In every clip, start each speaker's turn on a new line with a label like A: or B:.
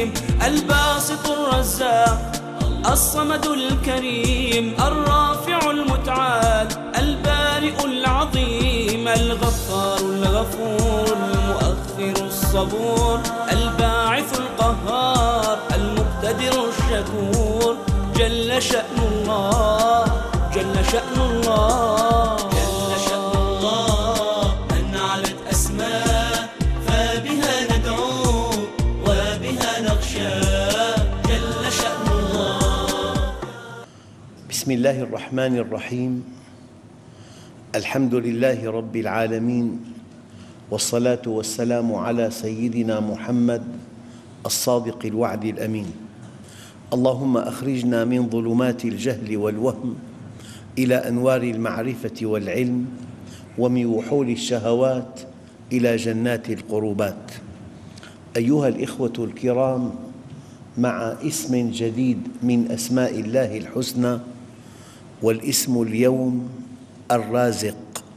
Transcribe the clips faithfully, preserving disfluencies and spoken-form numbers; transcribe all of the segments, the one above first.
A: العليم الباسط الرزاق الصمد الكريم الرافع المتعال البارئ العظيم الغفار الغفور المؤخر الصبور الباعث القهار المقتدر الشكور جل شأن الله جل شأن الله
B: جل شأن الله أن علت أسماء فبها ندعو وبها نخشى جل شأن الله.
C: بسم الله الرحمن الرحيم. الحمد لله رب العالمين، والصلاة والسلام على سيدنا محمد الصادق الوعد الأمين. اللهم أخرجنا من ظلمات الجهل والوهم إلى أنوار المعرفة والعلم، ومن وحول الشهوات إلى جنات القربات. أيها الإخوة الكرام، مع اسم جديد من أسماء الله الحسنى، والاسم اليوم الرازق.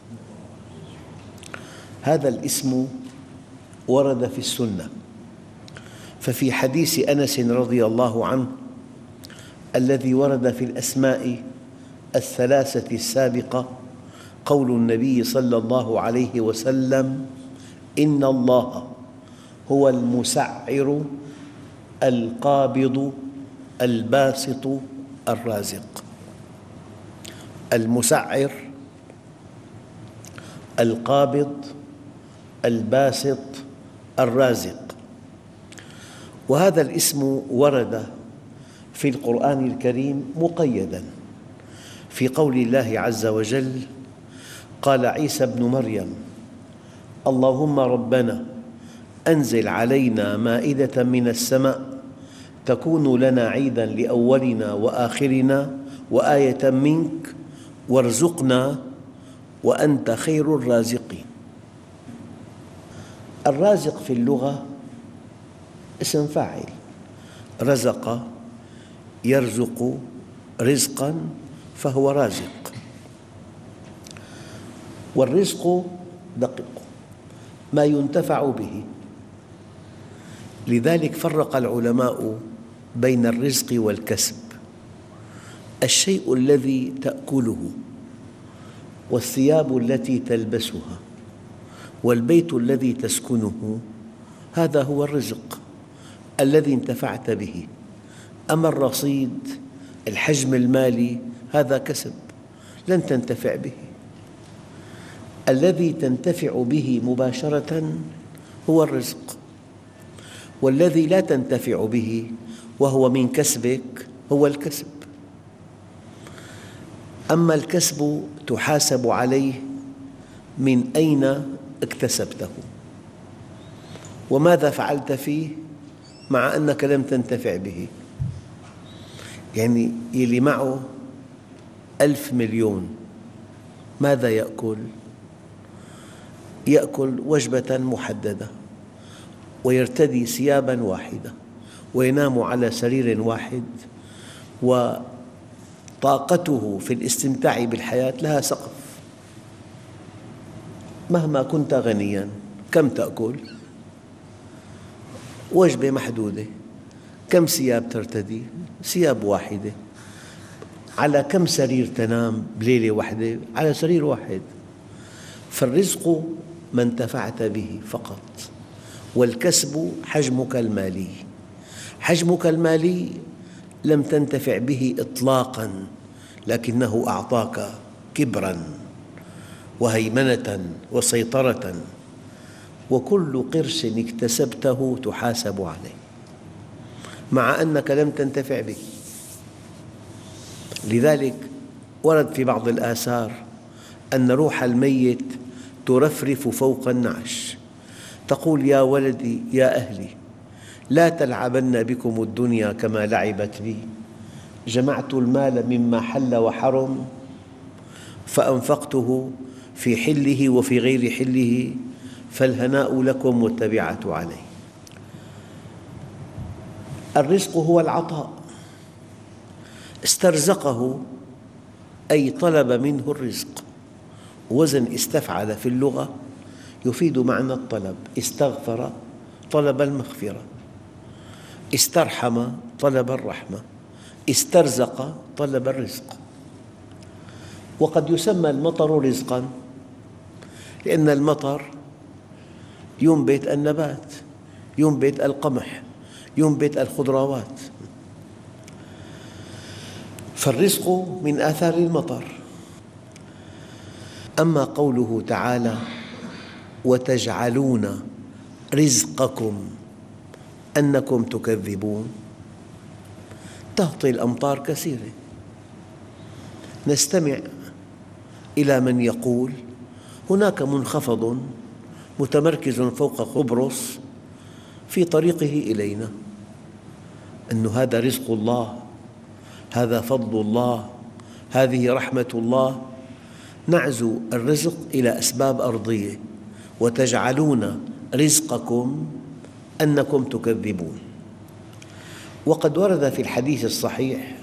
C: هذا الاسم ورد في السنة، ففي حديث أنس رضي الله عنه الذي ورد في الأسماء الثلاثة السابقة قول النبي صلى الله عليه وسلم: إن الله هو المسعر القابض الباسط الرازق. المسعر، القابض، الباسط، الرازق. وهذا الاسم ورد في القرآن الكريم مقيداً في قول الله عز وجل: قال عيسى ابن مريم: اللهم ربنا أنزل علينا مائدة من السماء تكون لنا عيداً لأولنا وآخرنا وآية منك وارزقنا وأنت خير الرازقين. الرازق في اللغة اسم فاعل، رزق يرزق رزقاً فهو رازق. والرزق دقيق ما ينتفع به، لذلك فرق العلماء بين الرزق والكسب. الشيء الذي تأكله، والثياب التي تلبسها، والبيت الذي تسكنه، هذا هو الرزق الذي انتفعت به. أما الرصيد، الحجم المالي، هذا كسب لن تنتفع به. الذي تنتفع به مباشرة هو الرزق، والذي لا تنتفع به وهو من كسبك هو الكسب. أما الكسب تحاسب عليه من أين اكتسبته وماذا فعلت فيه، مع أنك لم تنتفع به. يعني يلي معه ألف مليون ماذا يأكل؟ يأكل وجبة محددة، ويرتدي ثياباً واحدة، وينام على سرير واحد، وطاقته في الاستمتاع بالحياة لها سقف. مهما كنت غنياً كم تأكل؟ وجبة محدودة. كم ثياب ترتدي؟ ثياب واحدة. على كم سرير تنام بليلة واحدة؟ على سرير واحد. فالرزق ما انتفعت به فقط، والكسب حجمك المالي. حجمك المالي لم تنتفع به إطلاقاً، لكنه أعطاك كبراً وهيمنة وسيطرة، وكل قرش اكتسبته تحاسب عليه مع أنك لم تنتفع به. لذلك ورد في بعض الآثار أن روح الميت ترفرف فوق النعش، تقول: يا ولدي يا أهلي، لا تلعبن بكم الدنيا كما لعبت بي. جمعت المال مما حل وحرم فأنفقته في حله وفي غير حله، فالهناء لكم والتبعة عليه. الرزق هو العطاء. استرزقه أي طلب منه الرزق. وزن استفعل في اللغة يفيد معنى الطلب. استغفر طلب المغفرة. استرحم طلب الرحمة، استرزق طلب الرزق. وقد يسمى المطر رزقاً لأن المطر ينبت النبات، ينبت القمح، ينبت الخضروات، فالرزق من آثار المطر. أما قوله تعالى: وتجعلون رزقكم أنكم تكذبون، تهطل الأمطار كثيرة. نستمع إلى من يقول هناك منخفض متمركز فوق قبرص في طريقه إلينا، أن هذا رزق الله، هذا فضل الله، هذه رحمة الله. نعزو الرزق إلى أسباب أرضية. وتجعلون رزقكم أنكم تكذبون. وقد ورد في الحديث الصحيح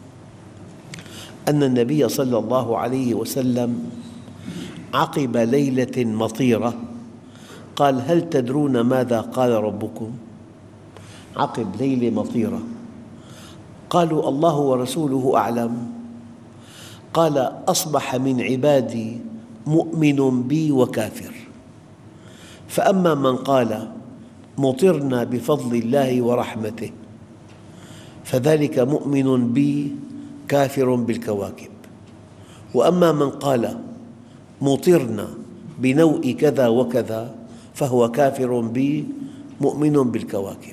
C: أن النبي صلى الله عليه وسلم عقب ليلة مطيرة قال: هل تدرون ماذا قال ربكم؟ عقب ليلة مطيرة قالوا: الله ورسوله أعلم. قال: أصبح من عبادي مؤمن بي وكافر، فأما من قال مطرنا بفضل الله ورحمته فذلك مؤمن بي كافر بالكواكب، وأما من قال مطرنا بنوء كذا وكذا فهو كافر بي مؤمن بالكواكب.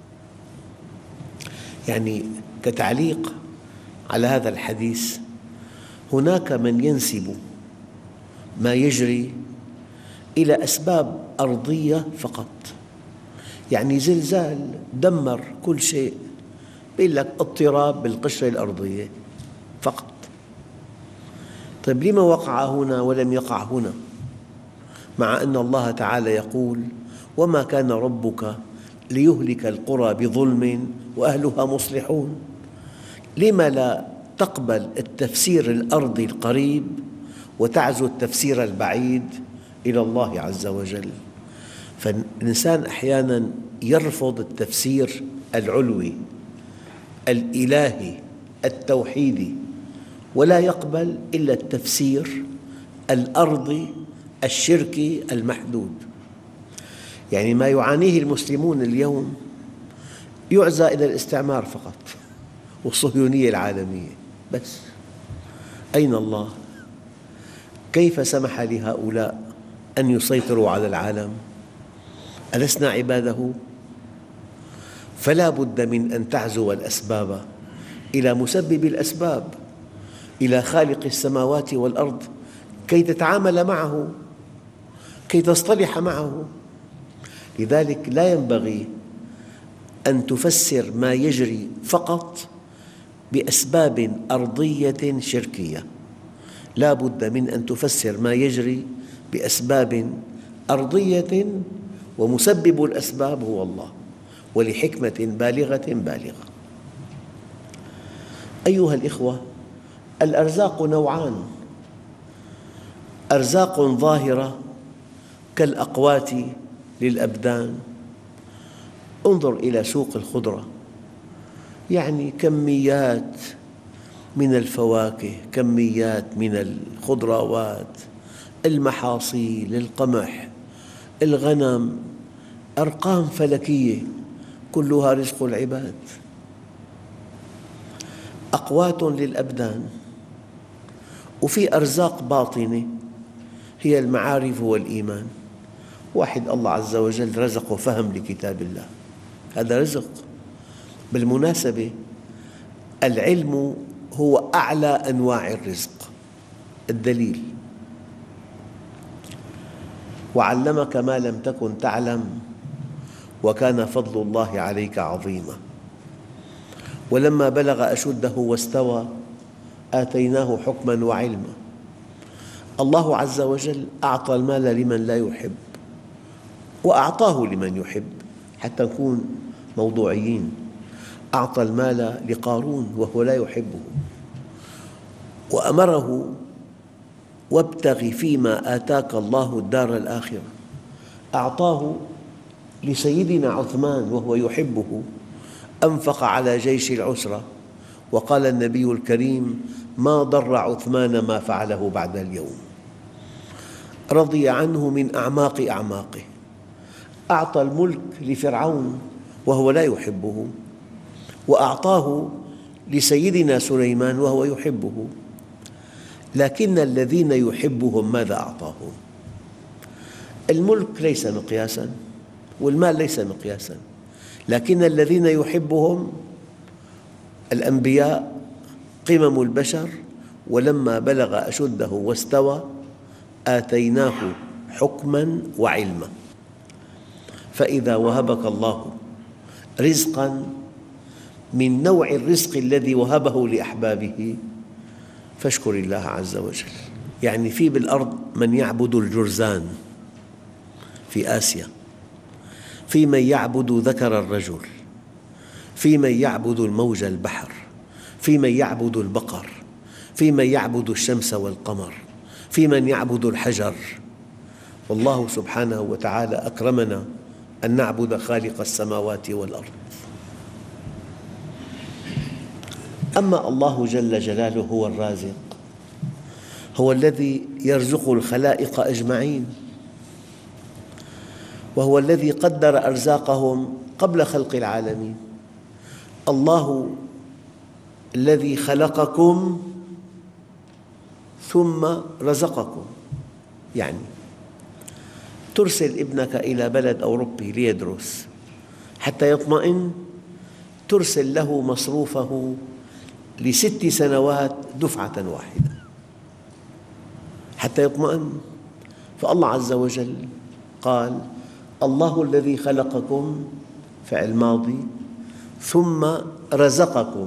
C: يعني كتعليق على هذا الحديث، هناك من ينسب ما يجري إلى أسباب أرضية فقط، يعني زلزال دمر كل شيء، يقول لك اضطراب بالقشرة الأرضية فقط. طيب لما وقع هنا ولم يقع هنا، مع أن الله تعالى يقول: وما كان ربك ليهلك القرى بظلم وأهلها مصلحون؟ لما لا تقبل التفسير الأرضي القريب وتعزو التفسير البعيد إلى الله عز وجل؟ فالإنسان أحياناً يرفض التفسير العلوي الإلهي التوحيدي، ولا يقبل إلا التفسير الأرضي الشركي المحدود. يعني ما يعانيه المسلمون اليوم يعزى إلى الاستعمار فقط والصهيونية العالمية بس. أين الله؟ كيف سمح لهؤلاء أن يسيطروا على العالم؟ ألسنا عباده؟ فلا بد من أن تعزو الأسباب إلى مسبب الأسباب، إلى خالق السماوات والأرض، كي تتعامل معه، كي تصطلح معه. لذلك لا ينبغي أن تفسر ما يجري فقط بأسباب أرضية شركية، لا بد من أن تفسر ما يجري بأسباب أرضية، ومسبب الأسباب هو الله، ولحكمة بالغة بالغة. أيها الإخوة، الأرزاق نوعان: أرزاق ظاهرة كالأقوات للأبدان. انظر إلى سوق الخضرة، يعني كميات من الفواكه، كميات من الخضروات، المحاصيل، القمح، الغنم، أرقام فلكية، كلها رزق العباد. أقوات للأبدان. وفي أرزاق باطنة هي المعارف والإيمان. واحد الله عز وجل رزقه فهم لكتاب الله، هذا رزق. بالمناسبة العلم هو أعلى أنواع الرزق. الدليل: وعلمك ما لم تكن تعلم وكان فضل الله عليك عظيما. ولما بلغ أشده واستوى آتيناه حكما وعلما. الله عز وجل أعطى المال لمن لا يحب وأعطاه لمن يحب، حتى نكون موضوعيين. أعطى المال لقارون وهو لا يحبه، وأمره: وابتغ فيما آتاك الله الدار الآخرة. أعطاه لسيدنا عثمان وهو يحبه، أنفق على جيش العسرة، وقال النبي الكريم: ما ضر عثمان ما فعله بعد اليوم. رضي عنه من أعماق أعماقه. أعطى الملك لفرعون وهو لا يحبه، وأعطاه لسيدنا سليمان وهو يحبه، لكن الذين يحبهم ماذا أعطاهم؟ الملك ليس مقياساً، والمال ليس مقياساً، لكن الذين يحبهم الأنبياء قمم البشر، ولما بلغ أشده واستوى آتيناه حكماً وعلما. فإذا وهبك الله رزقاً من نوع الرزق الذي وهبه لأحبابه فاشكر الله عز وجل. يعني في بالأرض من يعبد الجرذان في آسيا، في من يعبد ذكر الرجل، في من يعبد الموج البحر، في من يعبد البقر، في من يعبد الشمس والقمر، في من يعبد الحجر. والله سبحانه وتعالى أكرمنا أن نعبد خالق السماوات والأرض. أما الله جل جلاله هو الرازق، هو الذي يرزق الخلائق أجمعين، وهو الذي قدر أرزاقهم قبل خلق العالمين. الله الذي خلقكم ثم رزقكم، يعني ترسل ابنك إلى بلد أوروبي ليدرس حتى يطمئن، ترسل له مصروفه لست سنوات دفعة واحدة حتى يطمئن. فالله عز وجل قال: الله الذي خلقكم فعل ماضي ثم رزقكم،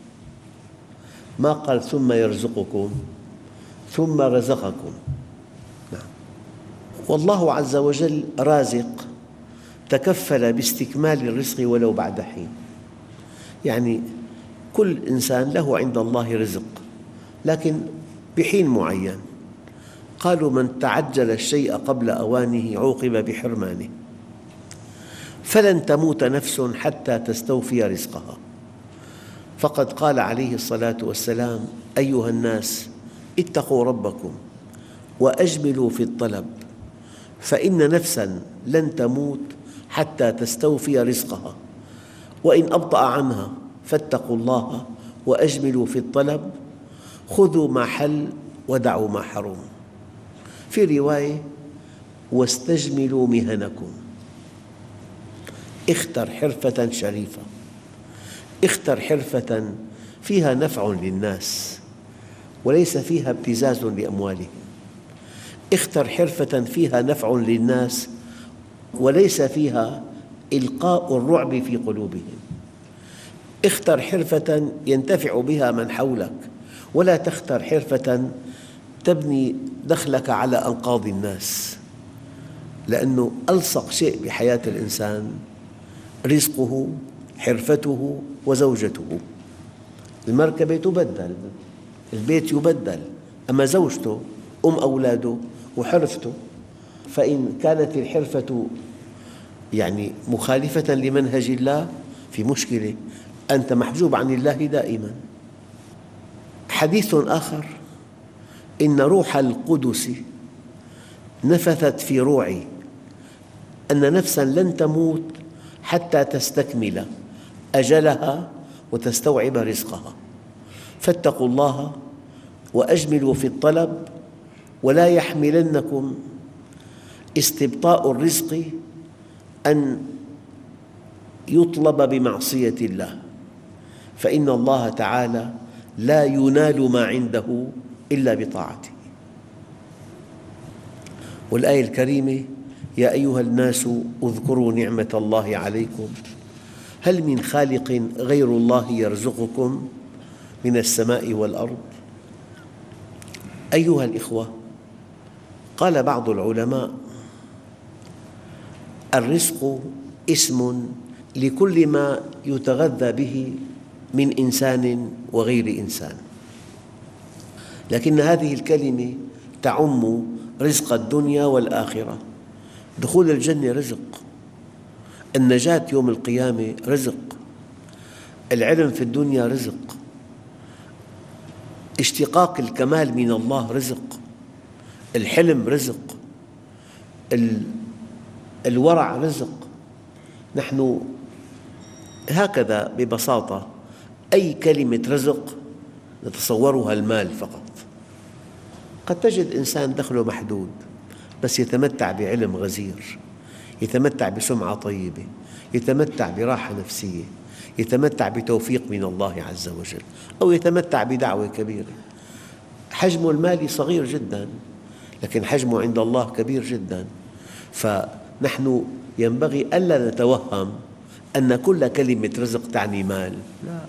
C: ما قال ثم يرزقكم، ثم رزقكم. نعم. والله عز وجل رازق تكفل باستكمال الرزق ولو بعد حين. يعني كل إنسان له عند الله رزق، لكن بحين معين. قالوا: من تعجل الشيء قبل أوانه عوقب بحرمانه. فلن تموت نفس حتى تستوفي رزقها. فقد قال عليه الصلاة والسلام: أيها الناس اتقوا ربكم وأجملوا في الطلب، فإن نفساً لن تموت حتى تستوفي رزقها، وإن أبطأ عنها فاتقوا الله وأجملوا في الطلب، خذوا ما حل ودعوا ما حرم. في رواية: واستجملوا مهنكم. اختر حرفة شريفة، اختر حرفة فيها نفع للناس وليس فيها ابتزاز لأموالهم، اختر حرفة فيها نفع للناس وليس فيها إلقاء الرعب في قلوبهم، اختر حرفة ينتفع بها من حولك، ولا تختر حرفة تبني دخلك على أنقاض الناس، لأنه ألصق شيء بحياة الإنسان رزقه، حرفته، وزوجته. المركبة تبدل، البيت يبدل، أما زوجته، أم أولاده، وحرفته. فإن كانت الحرفة يعني مخالفة لمنهج الله في مشكلة، أنت محجوب عن الله دائماً. حديث آخر: إن روح القدس نفثت في روعي أن نفساً لن تموت حتى تستكمل أجلها وتستوعب رزقها، فاتقوا الله وأجملوا في الطلب، ولا يحملنكم استبطاء الرزق أن يطلب بمعصية الله، فإن الله تعالى لا ينال ما عنده إلا بطاعته. والآية الكريمة: يا أيها الناس اذكروا نعمة الله عليكم هل من خالق غير الله يرزقكم من السماء والأرض. أيها الإخوة، قال بعض العلماء: الرزق اسم لكل ما يتغذى به من إنسان وغير إنسان، لكن هذه الكلمة تعم رزق الدنيا والآخرة. دخول الجنة رزق، النجاة يوم القيامة رزق، العلم في الدنيا رزق، اشتقاق الكمال من الله رزق، الحلم رزق، الورع رزق. نحن هكذا ببساطة أي كلمة رزق نتصورها المال فقط. قد تجد إنسان دخله محدود بس يتمتع بعلم غزير، يتمتع بسمعة طيبة، يتمتع براحة نفسية، يتمتع بتوفيق من الله عز وجل، أو يتمتع بدعوة كبيرة. حجمه المالي صغير جدا لكن حجمه عند الله كبير جدا. فنحن ينبغي ألا نتوهم أن كل كلمة رزق تعني مال، لا.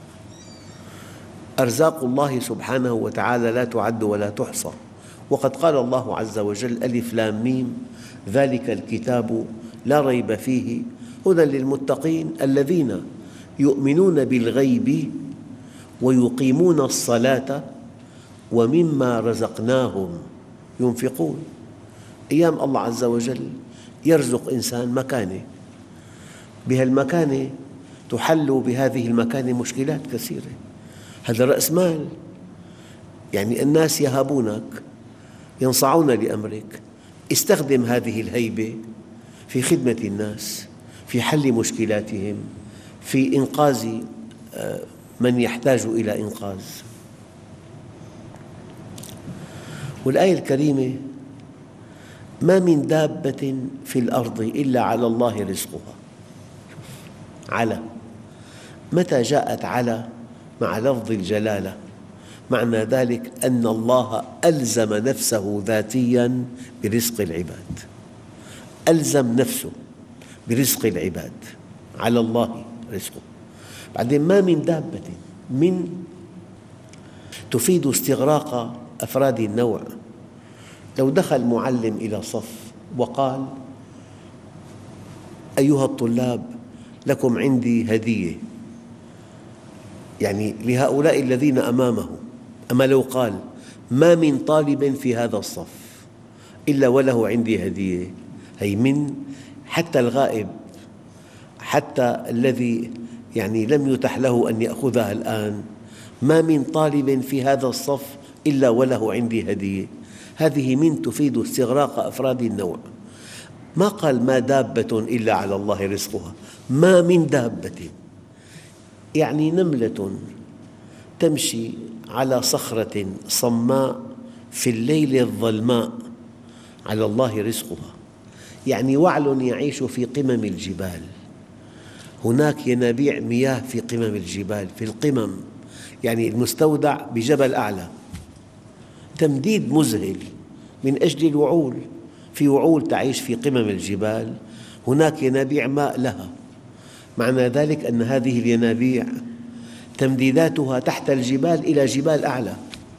C: أرزاق الله سبحانه وتعالى لا تعد ولا تحصى، وقد قال الله عز وجل: ألف لام ميم ذلك الكتاب لا ريب فيه هدى للمتقين الذين يؤمنون بالغيب ويقيمون الصلاة ومما رزقناهم ينفقون. أيام الله عز وجل يرزق إنسان مكانة، بهالمكانة تحل بهذه المكانة مشكلات كثيرة. هذا رأس مال، يعني الناس يهابونك، ينصاعون لأمرك. استخدم هذه الهيبة في خدمة الناس، في حل مشكلاتهم، في إنقاذ من يحتاج إلى إنقاذ. والآية الكريمة: ما من دابة في الأرض إلا على الله رزقها. على، متى جاءت على مع لفظ الجلالة معنى ذلك أن الله ألزم نفسه ذاتياً برزق العباد، ألزم نفسه برزق العباد، على الله رزقه. بعدين ما من دابة، من تفيد استغراق أفراد النوع. لو دخل معلم إلى صف وقال: أيها الطلاب لكم عندي هدية، يعني لهؤلاء الذين أمامه. أما لو قال: ما من طالب في هذا الصف إلا وله عندي هدية، هي من حتى الغائب، حتى الذي يعني لم يتح له أن يأخذها الآن، ما من طالب في هذا الصف إلا وله عندي هدية. هذه من تفيد استغراق أفراد النوع. ما قال ما دابة إلا على الله رزقها، ما من دابة، يعني نملة تمشي على صخرة صماء في الليل الظلماء على الله رزقها. يعني وعل يعيش في قمم الجبال، هناك ينابيع مياه في قمم الجبال، في القمم، يعني المستودع بجبل أعلى، تمديد مذهل من أجل الوعول. في وعول تعيش في قمم الجبال، هناك ينابيع ماء لها. معنى ذلك أن هذه الينابيع تمديداتها تحت الجبال إلى جبال أعلى.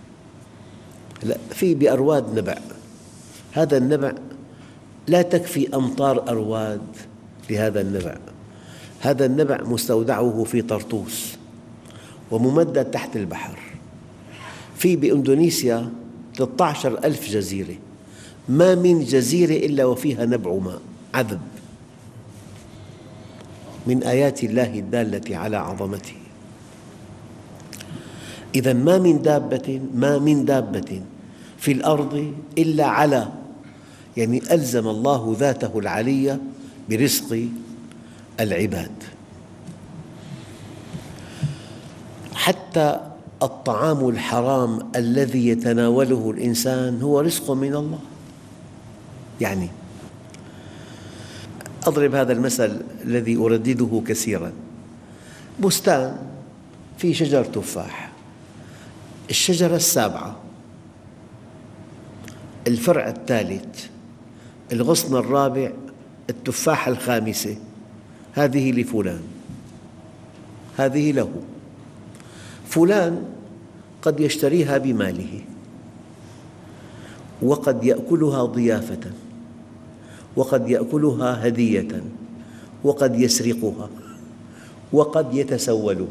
C: في بأرواد نبع، هذا النبع لا تكفي أمطار أرواد لهذا النبع. هذا النبع مستودعه في طرطوس وممدد تحت البحر. في بإندونيسيا ثلاثة عشر ألف جزيرة، ما من جزيرة إلا وفيها نبع ماء عذب، من آيات الله الدالة على عظمته. إذن ما من دابة ما من دابة في الأرض إلا على، يعني ألزم الله ذاته العلية برزق العباد. حتى الطعام الحرام الذي يتناوله الإنسان هو رزق من الله. يعني أضرب هذا المثل الذي أردده كثيراً: بستان فيه شجر تفاح، الشجرة السابعة، الفرع الثالث، الغصن الرابع، التفاحة الخامسة، هذه لفلان، هذه له. فلان قد يشتريها بماله، وقد يأكلها ضيافة، وقد يأكلها هدية، وقد يسرقها، وقد يتسول.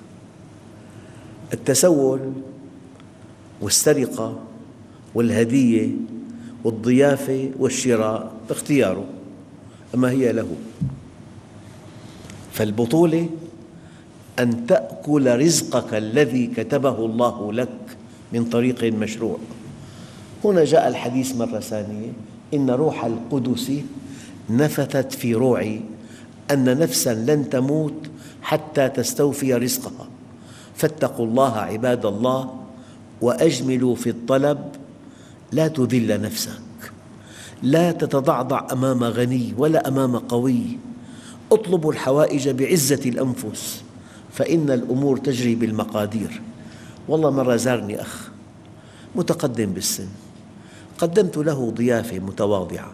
C: التسول والسرقة والهدية والضيافة والشراء باختياره، أما هي له. فالبطولة أن تأكل رزقك الذي كتبه الله لك من طريق مشروع. هنا جاء الحديث مرة ثانية: إن روح القدس نفثت في روعي أن نفساً لن تموت حتى تستوفي رزقها، فاتقوا الله عباد الله وأجملوا في الطلب، لا تذل نفسك، لا تتضعضع أمام غني ولا أمام قوي، اطلبوا الحوائج بعزة الأنفس فإن الأمور تجري بالمقادير. والله مرة زارني أخ متقدم بالسن، قدمت له ضيافة متواضعة،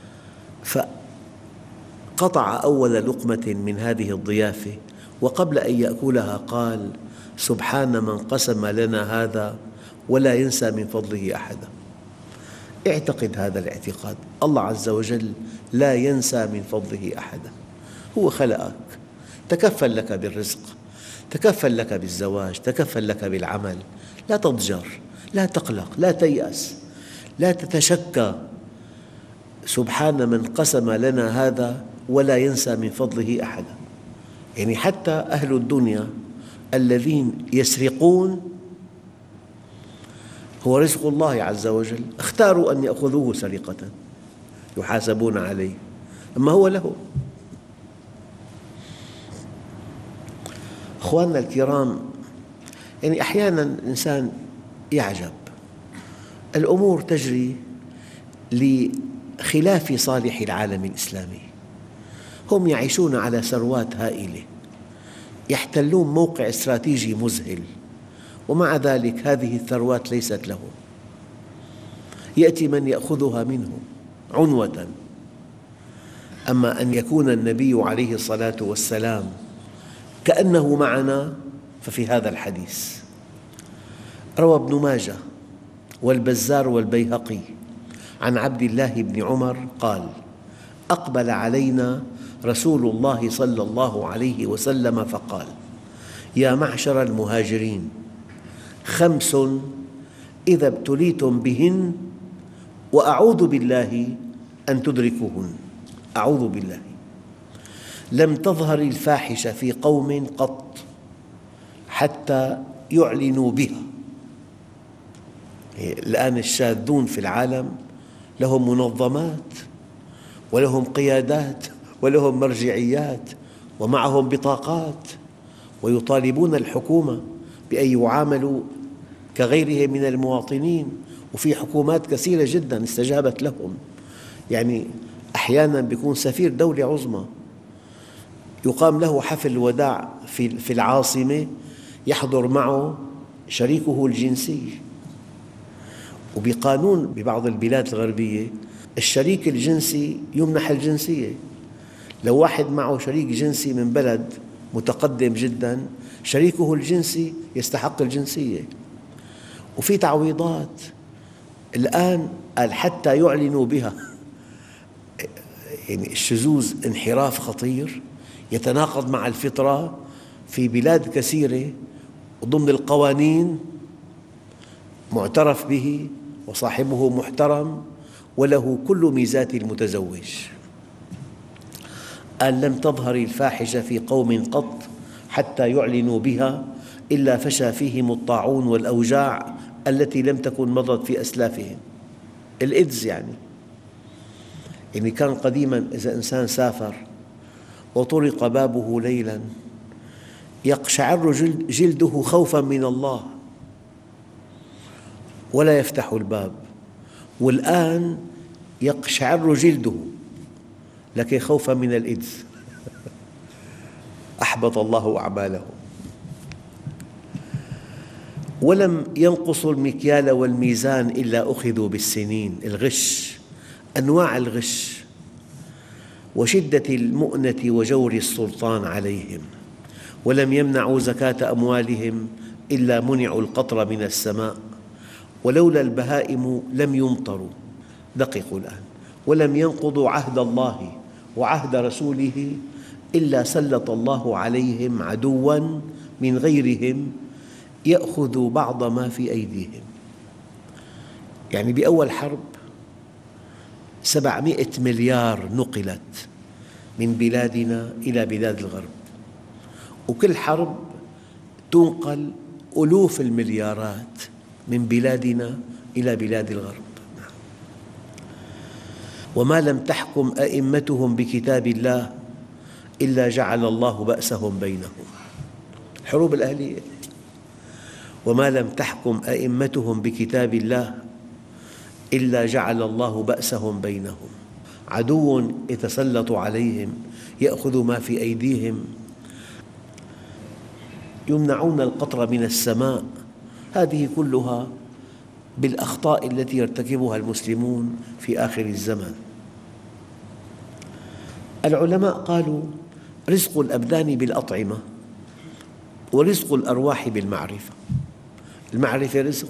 C: فقطع أول لقمة من هذه الضيافة، وقبل أن يأكلها قال: سبحان من قسم لنا هذا ولا ينسى من فضله أحدا. اعتقد هذا الاعتقاد: الله عز وجل لا ينسى من فضله أحدا. هو خلقك، تكفل لك بالرزق، تكفل لك بالزواج، تكفل لك بالعمل. لا تضجر، لا تقلق، لا تيأس، لا تتشكى. سبحان من قسم لنا هذا ولا ينسى من فضله أحدا. يعني حتى أهل الدنيا الذين يسرقون هو رزق الله عز وجل، اختاروا أن يأخذوه سرقة يحاسبون عليه، أما هو له. أخواننا الكرام، يعني أحياناً الإنسان يعجب، الأمور تجري لخلاف صالح العالم الإسلامي. هم يعيشون على ثروات هائلة، يحتلون موقع استراتيجي مذهل، ومع ذلك هذه الثروات ليست لهم، يأتي من يأخذها منهم عنوة. أما أن يكون النبي عليه الصلاة والسلام كأنه معنا ففي هذا الحديث. روى ابن ماجه والبزار والبيهقي عن عبد الله بن عمر قال: أقبل علينا رسول الله صلى الله عليه وسلم فقال: يا معشر المهاجرين، خمس إذا ابتليتم بهن وأعوذ بالله أن تدركوهن. أعوذ بالله. لم تظهر الفاحشة في قوم قط حتى يعلنوا بها. الآن الشاذون في العالم لهم منظمات ولهم قيادات ولهم مرجعيات ومعهم بطاقات، ويطالبون الحكومة بأن يعاملوا كغيرهم من المواطنين، وفي حكومات كثيرة جداً استجابت لهم. يعني أحياناً يكون سفير دولة عظمى يقام له حفل وداع في العاصمة، يحضر معه شريكه الجنسي. وبقانون ببعض البلاد الغربية الشريك الجنسي يمنح الجنسية. لو واحد معه شريك جنسي من بلد متقدم جداً، شريكه الجنسي يستحق الجنسية. وفي تعويضات الآن قال حتى يعلنوا بها. يعني الشذوذ انحراف خطير يتناقض مع الفطرة في بلاد كثيرة، وضمن القوانين معترف به وصاحبه محترم وله كل ميزات المتزوج. قال: لم تظهر الفاحشة في قوم قط حتى يعلنوا بها إلا فشى فيهم الطاعون والأوجاع التي لم تكن مضت في أسلافهم. الإيدز يعني يعني كان قديماً إذا إنسان سافر وطرق بابه ليلاً يقشعر جلده خوفاً من الله ولا يفتح الباب، والآن يقشعر جلده لكن خوفاً من الإيدز. أحبط الله أعمالهم. ولم ينقصوا المكيال والميزان إلا أخذوا بالسنين. الغش، أنواع الغش وشدة المؤنة وجور السلطان عليهم. ولم يمنعوا زكاة أموالهم إلا منعوا القطر من السماء، ولولا البهائم لم يمطروا. دققوا الآن. ولم ينقضوا عهد الله وعهد رسوله إلا سلط الله عليهم عدواً من غيرهم يأخذ بعض ما في أيديهم. يعني بأول حرب سبعمئة مليار نقلت من بلادنا إلى بلاد الغرب، وكل حرب تنقل ألوف المليارات من بلادنا إلى بلاد الغرب. وما لم تحكم أئمتهم بكتاب الله إلا جعل الله بأسهم بينهم. الحروب الأهلية. وما لم تحكم أئمتهم بكتاب الله إلا جعل الله بأسهم بينهم. عدو يتسلط عليهم يأخذ ما في أيديهم، يمنعون القطر من السماء. هذه كلها بالأخطاء التي يرتكبها المسلمون في آخر الزمان. العلماء قالوا: رزق الأبدان بالأطعمة ورزق الأرواح بالمعرفة. المعرفة رزق،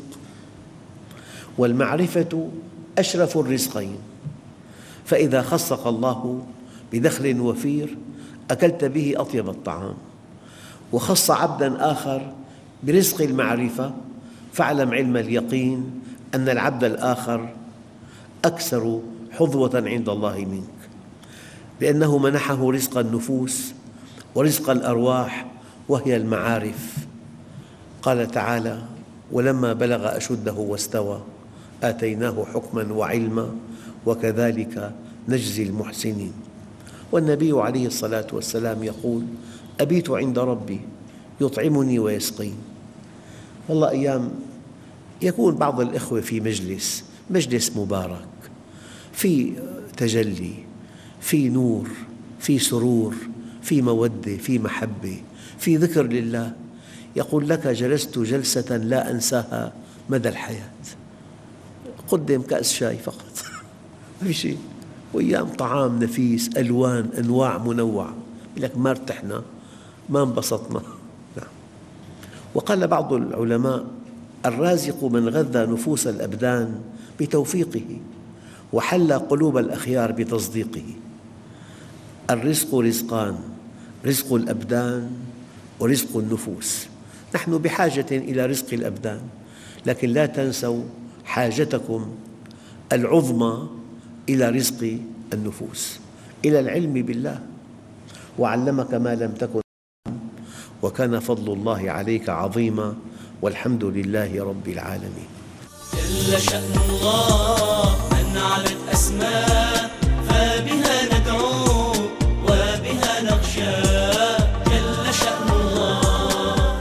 C: والمعرفة أشرف الرزقين، فإذا خصك الله بدخل وفير أكلت به أطيب الطعام، وخص عبداً آخر برزق المعرفة فاعلم علم اليقين أن العبد الآخر أكثر حظوة عند الله منك، لأنه منحه رزق النفوس ورزق الأرواح وهي المعارف. قال تعالى: ولما بلغ أشده واستوى آتيناه حكماً وعلما وكذلك نجزي المحسنين. والنبي عليه الصلاة والسلام يقول: أبيت عند ربي يطعمني ويسقين. والله أيام يكون بعض الإخوة في مجلس مجلس مبارك، في تجلي، في نور، في سرور، في مودة، في محبة، في ذكر لله، يقول لك: جلست جلسة لا أنساها مدى الحياة. قدم كأس شاي فقط ما في شيء، وأيام طعام نفيس، ألوان، أنواع منوعة، يقول لك: ما ارتحنا، ما انبسطنا. نعم. وقال بعض العلماء: الرازق من غذى نفوس الأبدان بتوفيقه وحلى قلوب الأخيار بتصديقه. الرزق رزقان: رزق الأبدان ورزق النفوس. نحن بحاجة إلى رزق الأبدان، لكن لا تنسوا حاجتكم العظمى إلى رزق النفوس، إلى العلم بالله. وعلمك ما لم تكن وكان فضل الله عليك عظيما والحمد لله رب العالمين.
B: جل شأن الله من علت أسماء فبها ندعو وبها نخشى. جل شأن الله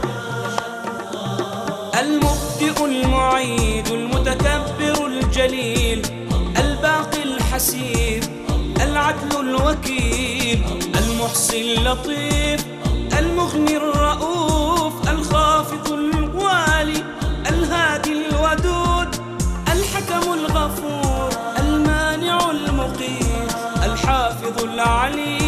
A: المبدئ المعيد المتكبر الجليل الباقي الحسيب العدل الوكيل المحصي اللطيف المغني الرؤوف الخافض الوالي الهادي الودود الحكم الغفور المانع المقيت الحافظ العليم